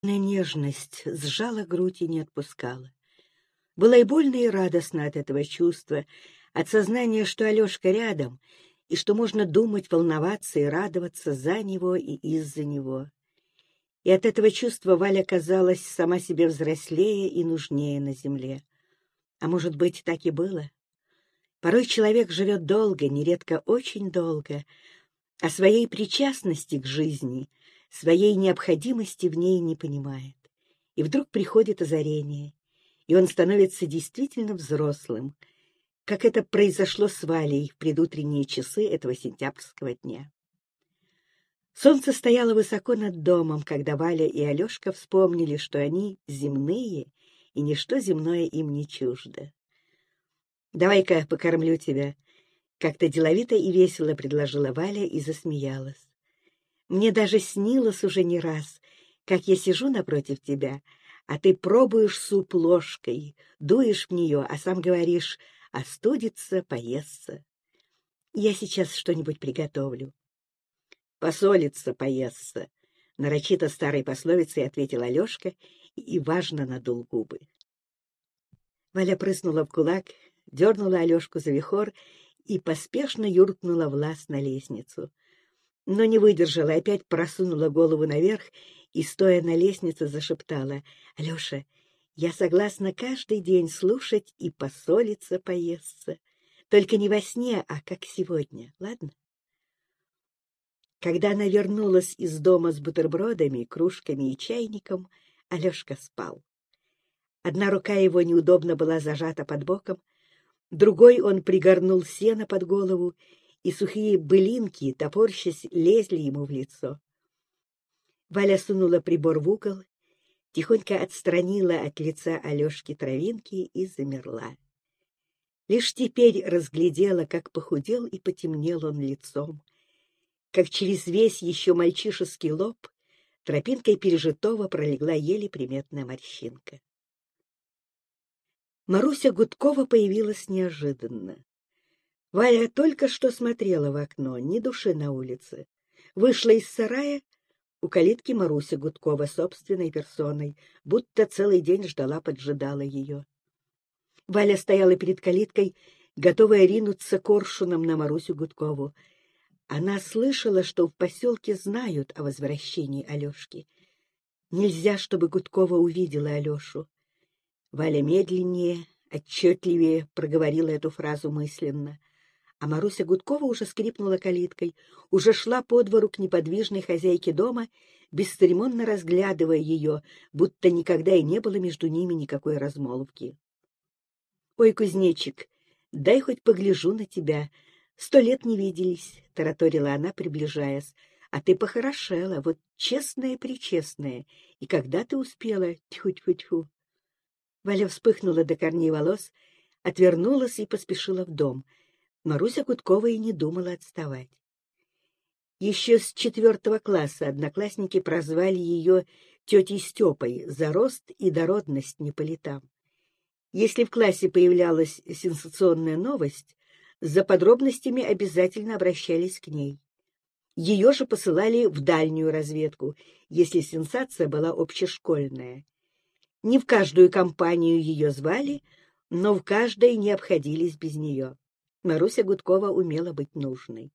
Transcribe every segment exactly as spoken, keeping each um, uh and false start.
Нежность сжала грудь и не отпускала. Было и больно, и радостно от этого чувства, от сознания, что Алешка рядом, и что можно думать, волноваться и радоваться за него и из-за него. И от этого чувства Валя казалась сама себе взрослее и нужнее на земле. А может быть, так и было? Порой человек живет долго, нередко очень долго, а своей причастности к жизни, своей необходимости в ней не понимает. И вдруг приходит озарение, и он становится действительно взрослым, как это произошло с Валей в предутренние часы этого сентябрьского дня. Солнце стояло высоко над домом, когда Валя и Алешка вспомнили, что они земные, и ничто земное им не чуждо. «Давай-ка покормлю тебя», — как-то деловито и весело предложила Валя и засмеялась. «Мне даже снилось уже не раз, как я сижу напротив тебя, а ты пробуешь суп ложкой, дуешь в нее, а сам говоришь: остудится, поестся. Я сейчас что-нибудь приготовлю». «Посолится, поестся», — нарочито старой пословицей ответил Алешка и важно надул губы. Валя прыснула в кулак, дернула Алешку за вихор и поспешно юркнула в лаз на лестницу. Но не выдержала, опять просунула голову наверх и, стоя на лестнице, зашептала: «Алеша, я согласна каждый день слушать и посолиться, поестся. Только не во сне, а как сегодня, ладно?» Когда она вернулась из дома с бутербродами, кружками и чайником, Алешка спал. Одна рука его неудобно была зажата под боком, другой он пригорнул сено под голову, и сухие былинки, топорщась, лезли ему в лицо. Валя сунула прибор в угол, тихонько отстранила от лица Алешки травинки и замерла. Лишь теперь разглядела, как похудел и потемнел он лицом, как через весь еще мальчишеский лоб тропинкой пережитого пролегла еле приметная морщинка. Маруся Гудкова появилась неожиданно. Валя только что смотрела в окно, ни души на улице. Вышла из сарая, у калитки Маруся Гудкова собственной персоной, будто целый день ждала-поджидала ее. Валя стояла перед калиткой, готовая ринуться коршуном на Марусю Гудкову. Она слышала, что в поселке знают о возвращении Алешки. Нельзя, чтобы Гудкова увидела Алешу. Валя медленнее, отчетливее проговорила эту фразу мысленно, а Маруся Гудкова уже скрипнула калиткой, уже шла по двору к неподвижной хозяйке дома, бесцеремонно разглядывая ее, будто никогда и не было между ними никакой размолвки. — Ой, кузнечик, дай хоть погляжу на тебя. Сто лет не виделись, — тараторила она, приближаясь. — А ты похорошела, вот честная-пречестная. И когда ты успела? Тьфу-тьфу-тьфу. Валя вспыхнула до корней волос, отвернулась и поспешила в дом. Маруся Гудкова и не думала отставать. Еще с четвертого класса одноклассники прозвали ее тетей Степой за рост и дородность не по летам. Если в классе появлялась сенсационная новость, за подробностями обязательно обращались к ней. Ее же посылали в дальнюю разведку, если сенсация была общешкольная. Не в каждую компанию ее звали, но в каждой не обходились без нее. Маруся Гудкова умела быть нужной.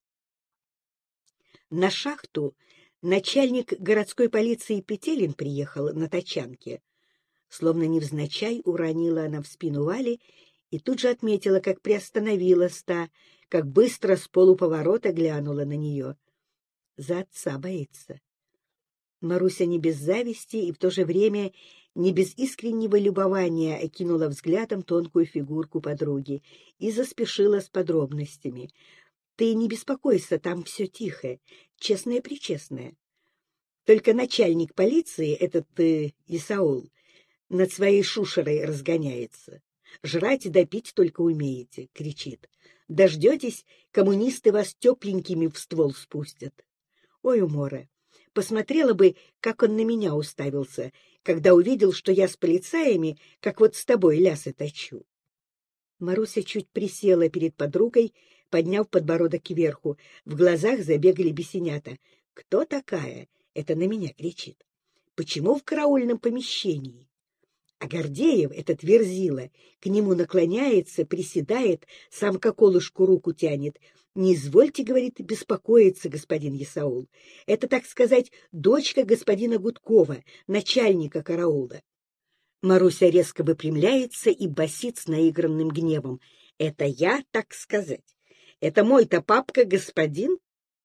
На шахту начальник городской полиции Петелин приехал на тачанке. Словно невзначай уронила она в спину Вали и тут же отметила, как приостановилась та, как быстро с полуповорота глянула на нее. За отца боится. Маруся не без зависти и в то же время не без искреннего любования окинула взглядом тонкую фигурку подруги и заспешила с подробностями. — Ты не беспокойся, там все тихо, честное-пречестное. Только начальник полиции, этот э, Исаул, над своей шушерой разгоняется. «Жрать и допить только умеете», — кричит. «Дождетесь, коммунисты вас тепленькими в ствол спустят». Ой, умора! Посмотрела бы, как он на меня уставился, когда увидел, что я с полицаями, как вот с тобой, лясы точу. Маруся чуть присела перед подругой, подняв подбородок кверху. В глазах забегали бесенята. «Кто такая?» — это на меня кричит. Почему в караульном помещении? А Гордеев, этот верзила, к нему наклоняется, приседает, сам к околышку руку тянет. «Не извольте, — говорит, — беспокоиться, господин Исаул. Это, так сказать, дочка господина Гудкова, начальника караула». Маруся резко выпрямляется и басит с наигранным гневом. «Это я, так сказать? Это мой-то папка господин?»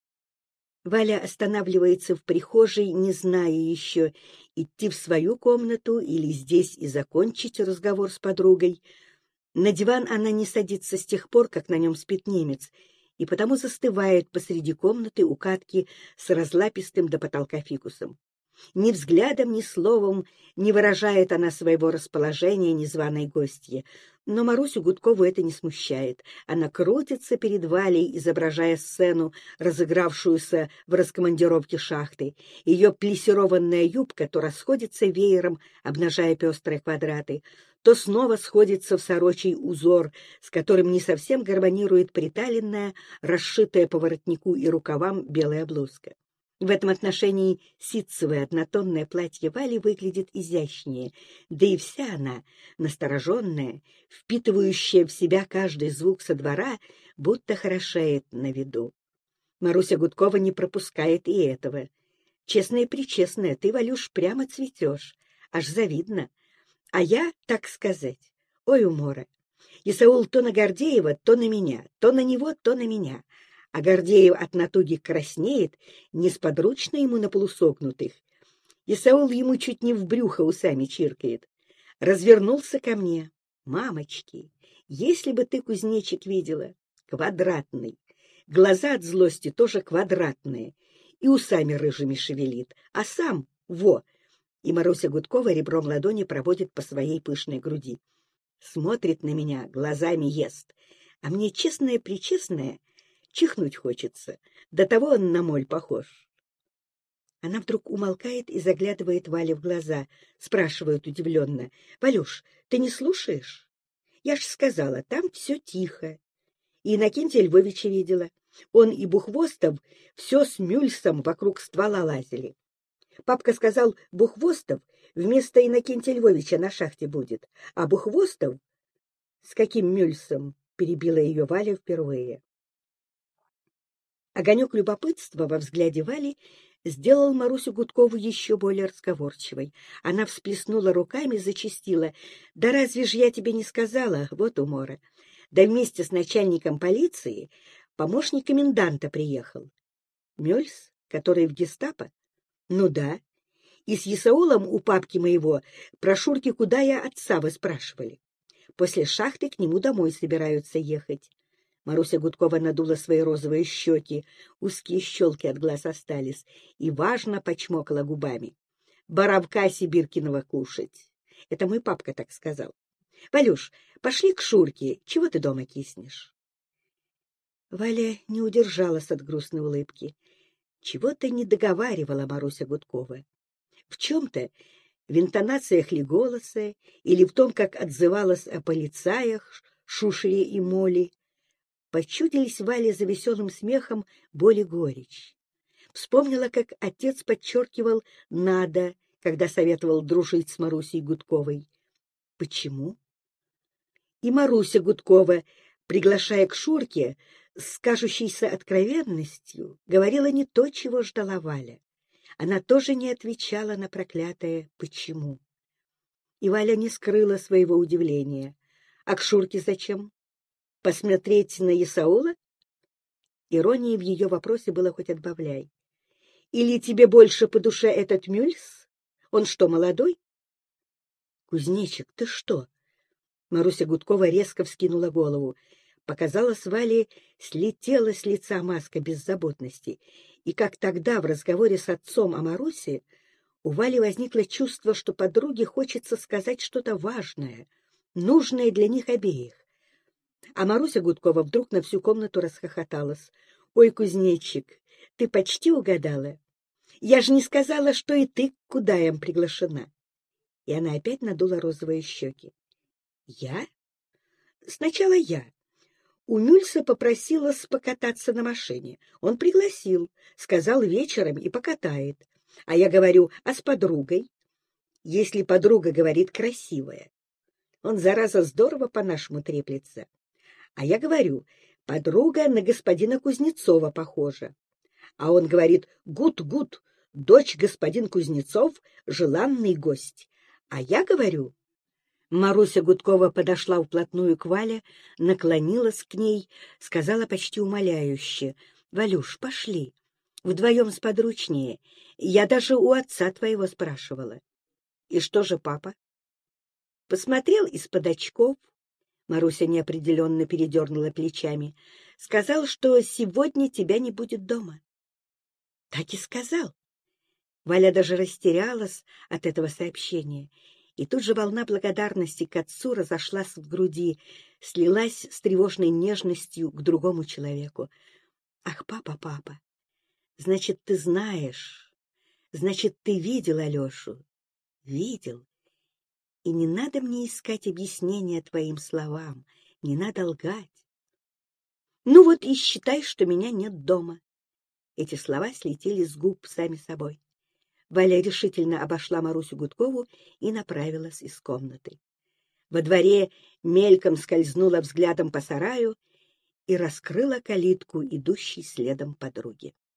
Валя останавливается в прихожей, не зная еще, идти в свою комнату или здесь и закончить разговор с подругой. На диван она не садится с тех пор, как на нем спит немец, и потому застывает посреди комнаты у катки с разлапистым до потолка фикусом. Ни взглядом, ни словом не выражает она своего расположения незваной гостье. Но Марусю Гудкову это не смущает. Она крутится перед Валей, изображая сцену, разыгравшуюся в раскомандировке шахты. Ее плессированная юбка то расходится веером, обнажая пестрые квадраты, то снова сходится в сорочий узор, с которым не совсем гармонирует приталенная, расшитая по воротнику и рукавам белая блузка. В этом отношении ситцевое однотонное платье Вали выглядит изящнее, да и вся она, настороженная, впитывающая в себя каждый звук со двора, будто хорошеет на виду. Маруся Гудкова не пропускает и этого. Честная-пречестная, ты, Валюш, прямо цветешь, аж завидно. А я, так сказать, ой, умора. Исаул то на Гордеева, то на меня, то на него, то на меня. А Гордеев от натуги краснеет, несподручно ему на полусогнутых. Исаул ему чуть не в брюхо усами чиркает. Развернулся ко мне. Мамочки, если бы ты, кузнечик, видела, квадратный. Глаза от злости тоже квадратные. И усами рыжими шевелит. А сам, во! И Маруся Гудкова ребром ладони проводит по своей пышной груди. Смотрит на меня, глазами ест. А мне, честное-пречестное, чихнуть хочется. До того он на моль похож. Она вдруг умолкает и заглядывает Вале в глаза. Спрашивает удивленно. — Валюш, ты не слушаешь? Я ж сказала, там все тихо. И Иннокентия Львовича видела. Он и Бухвостов все с Мюльсом вокруг ствола лазили. Папка сказал, Бухвостов вместо Иннокентия Львовича на шахте будет. А Бухвостов... С каким Мюльсом? Перебила ее Валя впервые. Огонек любопытства во взгляде Вали сделал Марусю Гудкову еще более разговорчивой. Она всплеснула руками, зачастила. — Да разве ж я тебе не сказала? Вот умора. Да вместе с начальником полиции помощник коменданта приехал. — Мёльс, который в гестапо? — Ну да. И с Исаулом у папки моего про Шурки куда я отца вы спрашивали. После шахты к нему домой собираются ехать. Маруся Гудкова надула свои розовые щеки, узкие щелки от глаз остались, и важно почмокала губами. Боровка Сибиркиного кушать. Это мой папка так сказал. Валюш, пошли к Шурке, чего ты дома киснешь? Валя не удержалась от грустной улыбки. Чего-то не договаривала Маруся Гудкова. В чем-то, в интонациях ли голоса, или в том, как отзывалась о полицаях, Шушере и Моле, почудились Вале за веселым смехом боль и горечь. Вспомнила, как отец подчеркивал «надо», когда советовал дружить с Марусей Гудковой. Почему? И Маруся Гудкова, приглашая к Шурке, с кажущейся откровенностью, говорила не то, чего ждала Валя. Она тоже не отвечала на проклятое «почему». И Валя не скрыла своего удивления. А к Шурке зачем? Посмотреть на Исаула? Иронии в ее вопросе было хоть отбавляй. Или тебе больше по душе этот Мюльс? Он что, молодой? Кузнечик, ты что? Маруся Гудкова резко вскинула голову. Показалось, Вале слетела с лица маска беззаботности. И как тогда в разговоре с отцом о Марусе, у Вали возникло чувство, что подруге хочется сказать что-то важное, нужное для них обеих. А Маруся Гудкова вдруг на всю комнату расхохоталась. — Ой, кузнечик, ты почти угадала. Я же не сказала, что и ты к Кудаям приглашена. И она опять надула розовые щеки. — Я? Сначала я. У Мюльса попросилась покататься на машине. Он пригласил, сказал вечером и покатает. А я говорю, а с подругой? Если подруга говорит красивая. Он, зараза, здорово по-нашему треплется. А я говорю, подруга на господина Кузнецова похожа. А он говорит, гуд-гуд, дочь господин Кузнецов, желанный гость. А я говорю... Маруся Гудкова подошла вплотную к Вале, наклонилась к ней, сказала почти умоляюще, — Валюш, пошли, вдвоем сподручнее. Я даже у отца твоего спрашивала. — И что же папа? Посмотрел из-под очков. Маруся неопределенно передернула плечами. Сказал, что сегодня тебя не будет дома. — Так и сказал. Валя даже растерялась от этого сообщения. И тут же волна благодарности к отцу разошлась в груди, слилась с тревожной нежностью к другому человеку. «Ах, папа, папа, значит, ты знаешь, значит, ты видел Алешу?» «Видел. И не надо мне искать объяснения твоим словам, не надо лгать. Ну вот и считай, что меня нет дома». Эти слова слетели с губ сами собой. Валя решительно обошла Марусю Гудкову и направилась из комнаты. Во дворе мельком скользнула взглядом по сараю и раскрыла калитку, идущей следом подруги.